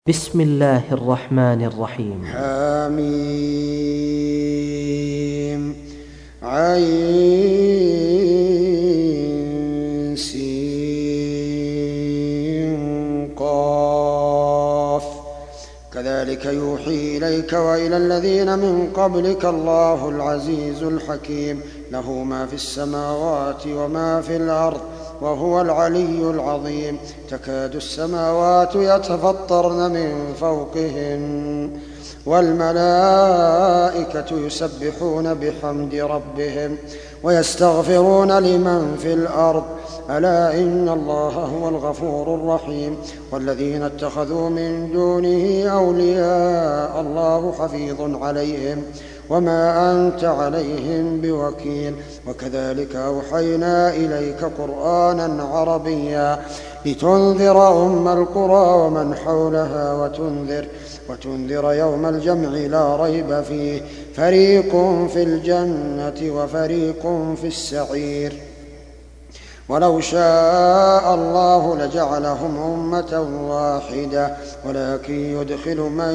بسم الله الرحمن الرحيم. حميم عين سين قاف كذلك يوحي إليك وإلى الذين من قبلك الله العزيز الحكيم له ما في السماوات وما في الأرض وهو العلي العظيم. تكاد السماوات يتفطرن من فوقهن والملائكة يسبحون بحمد ربهم ويستغفرون لمن في الأرض ألا إن الله هو الغفور الرحيم. والذين اتخذوا من دونه أولياء الله حفيظ عليهم وما أنت عليهم بوكيل. وكذلك أوحينا إليك قرآنا عربيا لتنذر أم القرى ومن حولها وتنذر يوم الجمع لا ريب فيه فريق في الجنة وفريق في السعير. ولو شاء الله لجعلهم أمة واحدة ولكن يدخل من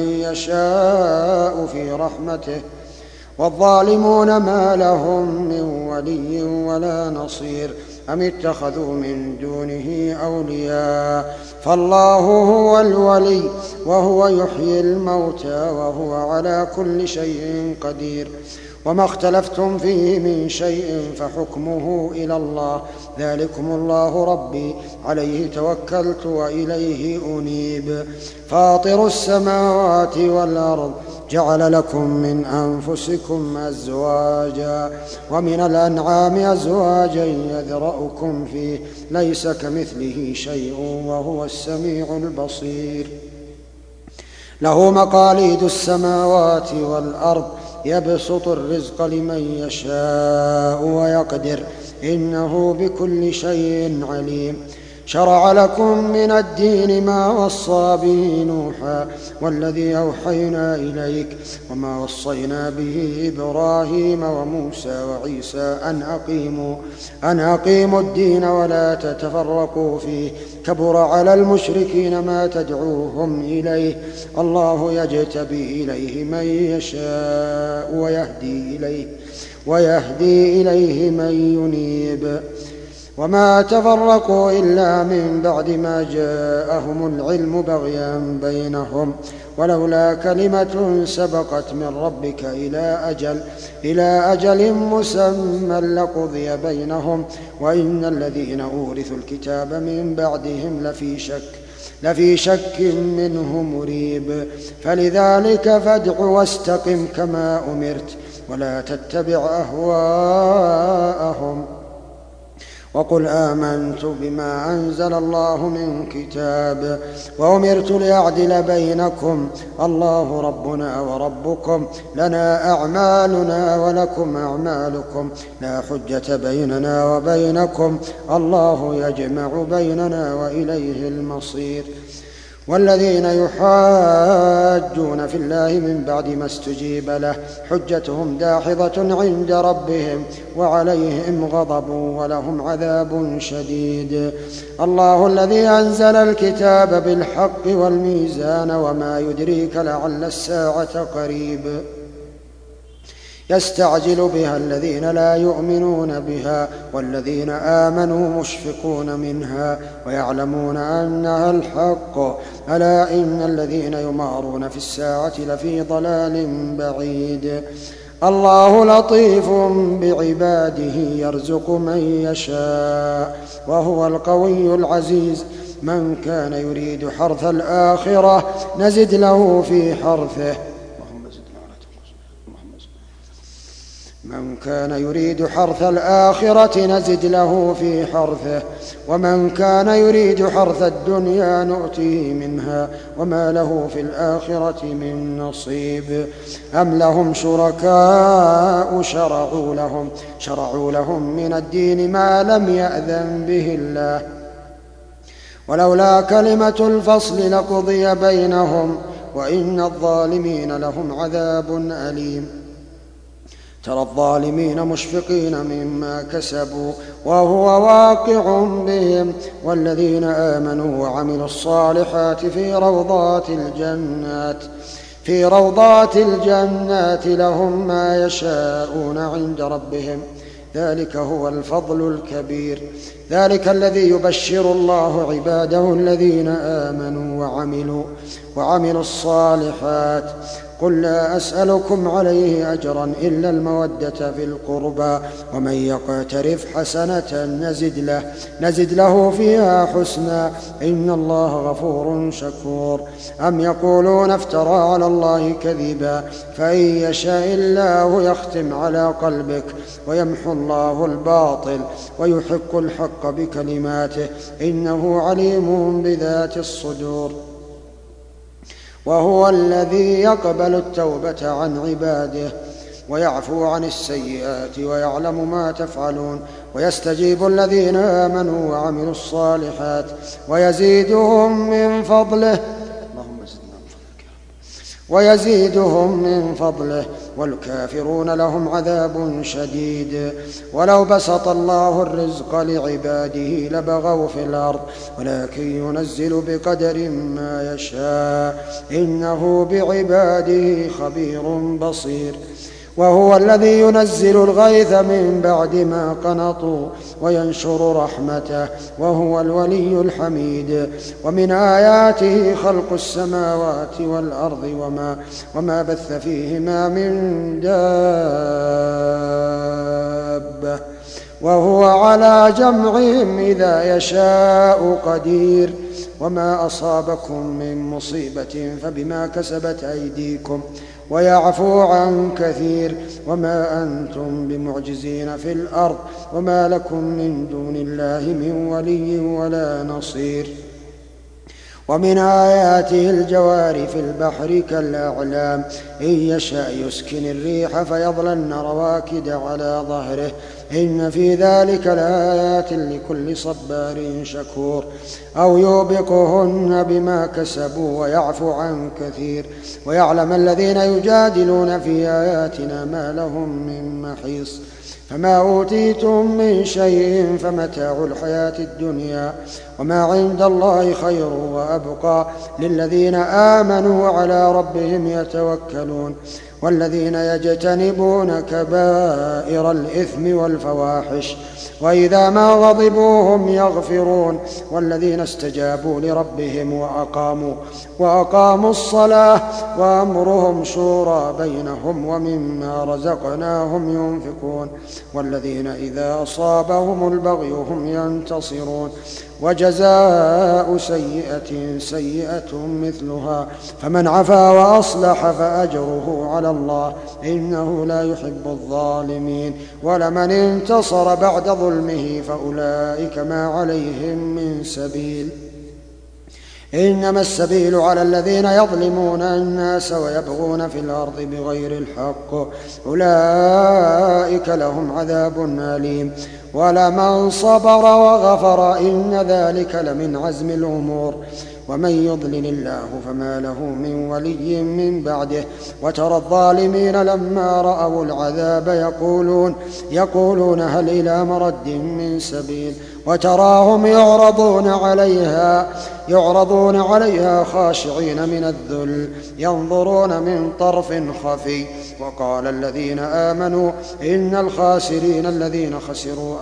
يشاء في رحمته والظالمون ما لهم من ولي ولا نصير. أم اتخذوا من دونه أولياء فالله هو الولي وهو يحيي الموتى وهو على كل شيء قدير. وما اختلفتم فيه من شيء فحكمه إلى الله ذلكم الله ربي عليه توكلت وإليه أنيب. فاطر السماوات والأرض جعل لكم من أنفسكم أزواجا ومن الأنعام أزواجا يذرأكم فيه ليس كمثله شيء وهو السميع البصير. له مقاليد السماوات والأرض يبسط الرزق لمن يشاء ويقدر إنه بكل شيء عليم. شرع لكم من الدين ما وصى به نوحا والذي أوحينا إليك وما وصينا به إبراهيم وموسى وعيسى أن أقيموا الدين ولا تتفرقوا فيه كبر على المشركين ما تدعوهم إليه الله يجتبي إليه من يشاء ويهدي إليه من ينيب. وما تفرقوا إلا من بعد ما جاءهم العلم بغيا بينهم ولولا كلمة سبقت من ربك إلى أجل مسمى لقضي بينهم وإن الذين أورثوا الكتاب من بعدهم لفي شك منه مريب. فلذلك فادع واستقم كما أمرت ولا تتبع أهواءهم وقل آمنت بما أنزل الله من كتاب وأمرت لأعدل بينكم الله ربنا وربكم لنا أعمالنا ولكم أعمالكم لا حجة بيننا وبينكم الله يجمع بيننا وإليه المصير. والذين يحاجون في الله من بعد ما استجيب له حجتهم داحضة عند ربهم وعليهم غضب ولهم عذاب شديد. الله الذي أنزل الكتاب بالحق والميزان وما يدريك لعل الساعة قريب يستعجل بها الذين لا يؤمنون بها والذين آمنوا مشفقون منها ويعلمون أنها الحق ألا إن الذين يمارون في الساعة لفي ضلال بعيد. الله لطيف بعباده يرزق من يشاء وهو القوي العزيز. من كان يريد حرث الآخرة نزد له في حرثه من كان يريد حرث الآخرة نزد له في حرثه ومن كان يريد حرث الدنيا نؤتيه منها وما له في الآخرة من نصيب. أم لهم شركاء شرعوا لهم من الدين ما لم يأذن به الله ولولا كلمة الفصل لقضي بينهم وإن الظالمين لهم عذاب أليم. ترى الظالمين مشفقين مما كسبوا وهو واقع بهم والذين آمنوا وعملوا الصالحات في روضات الجنات لهم ما يشاءون عند ربهم ذلك هو الفضل الكبير. ذلك الذي يبشر الله عباده الذين آمنوا وعملوا الصالحات. قل لا أسألكم عليه أجرا إلا المودة في القربى ومن يقترف حسنة نزد له فيها حسنا إن الله غفور شكور. أم يقولون افترى على الله كذبا فإن يشاء الله يختم على قلبك ويمحو الله الباطل ويحق الحق بكلماته إنه عليم بذات الصدور. وهو الذي يقبل التوبة عن عباده ويعفو عن السيئات ويعلم ما تفعلون ويستجيب الذين آمنوا وعملوا الصالحات ويزيدهم من فضله والكافرون لهم عذاب شديد. ولو بسط الله الرزق لعباده لبغوا في الأرض ولكن ينزل بقدر ما يشاء إنه بعباده خبير بصير. وهو الذي ينزل الغيث من بعد ما قنطوا وينشر رحمته وهو الولي الحميد. ومن آياته خلق السماوات والأرض وما بث فيهما من دابة وهو على جمعهم إذا يشاء قدير. وما أصابكم من مصيبة فبما كسبت أيديكم ويعفو عن كثير وما أنتم بمعجزين في الأرض وما لكم من دون الله من ولي ولا نصير. ومن آياته الجوار في البحر كالأعلام إن يشأ يسكن الريح فيظللن رواكد على ظهره إن في ذلك لآيات لكل صبار شكور. أو يوبقهن بما كسبوا ويعفو عن كثير ويعلم الذين يجادلون في آياتنا ما لهم من محيص. فما أوتيتم من شيء فمتاع الحياة الدنيا وما عند الله خير وأبقى للذين آمنوا وعلى ربهم يتوكلون. والذين يجتنبون كبائر الإثم والفواحش وإذا ما غضبوا هم يغفرون. والذين استجابوا لربهم وأقاموا الصلاة وأمرهم شورى بينهم ومما رزقناهم ينفقون. والذين إذا أصابهم البغي هم ينتصرون. وجزاء سيئة مثلها فمن عفا وأصلح فأجره على الله إنه لا يحب الظالمين. ولمن انتصر بعد ظلمه فأولئك ما عليهم من سبيل إنما السبيل على الذين يظلمون الناس ويبغون في الأرض بغير الحق أولئك لهم عذاب أليم. ولمن صبر وغفر إن ذلك لمن عزم الأمور. ومن يضلل الله فما له من ولي من بعده. وترى الظالمين لما رأوا العذاب يقولون هل إلى مرد من سبيل. وتراهم يعرضون عليها خاشعين من الذل ينظرون من طرف خفي. وقال الذين آمنوا إن الخاسرين الذين خسروا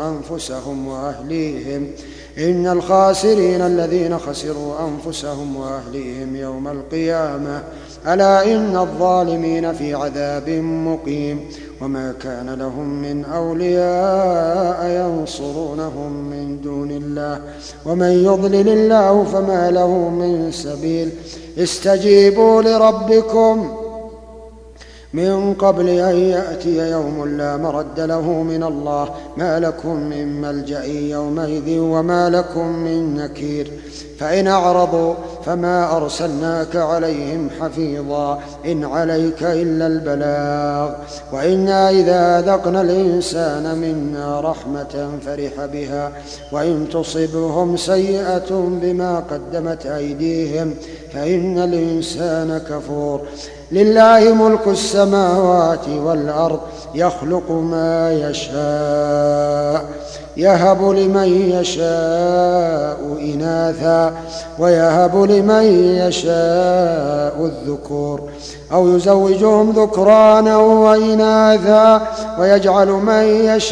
أنفسهم وأهليهم يوم القيامة ألا إن الظالمين في عذاب مقيم. وما كان لهم من أولياء ينصرونهم من دون الله ومن يضلل الله فما له من سبيل. استجيبوا لربكم من قبل أن يأتي يوم لا مرد له من الله ما لكم من ملجأ يومئذ وما لكم من نكير. فإن أعرضوا فما أرسلناك عليهم حفيظا إن عليك إلا البلاغ. وإنا إذا أذقنا الإنسان منا رحمة فرح بها وإن تصبهم سيئة بما قدمت أيديهم فإن الإنسان كفور. لله ملك السماوات السماوات والأرض يخلق ما يشاء يهب لمن يشاء إناثا ويهب لمن يشاء الذكور أو يزوجهم ذكرانا وإناثا ويجعل من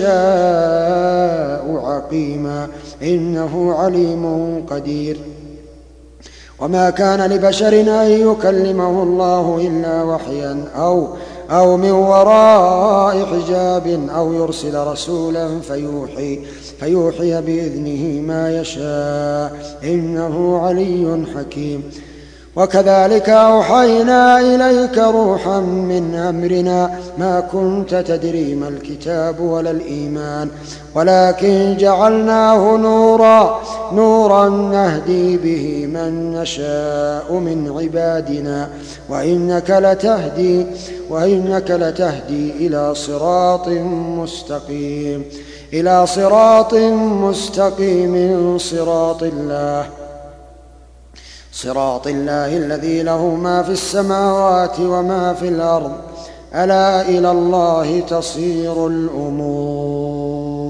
يشاء عقيما إنه عليم قدير. وما كان لبشر أن يكلمه الله إلا وحيا أو من وراء حجاب أو يرسل رسولا فيوحي بإذنه ما يشاء إنه علي حكيم. وكذلك أوحينا إليك روحا من أمرنا ما كنت تدري ما الكتاب ولا الإيمان ولكن جعلناه نورا نهدي به من نشاء من عبادنا وإنك لتهدي إلى صراط مستقيم صراط الله الذي له ما في السماوات وما في الأرض ألا إلى الله تصير الأمور.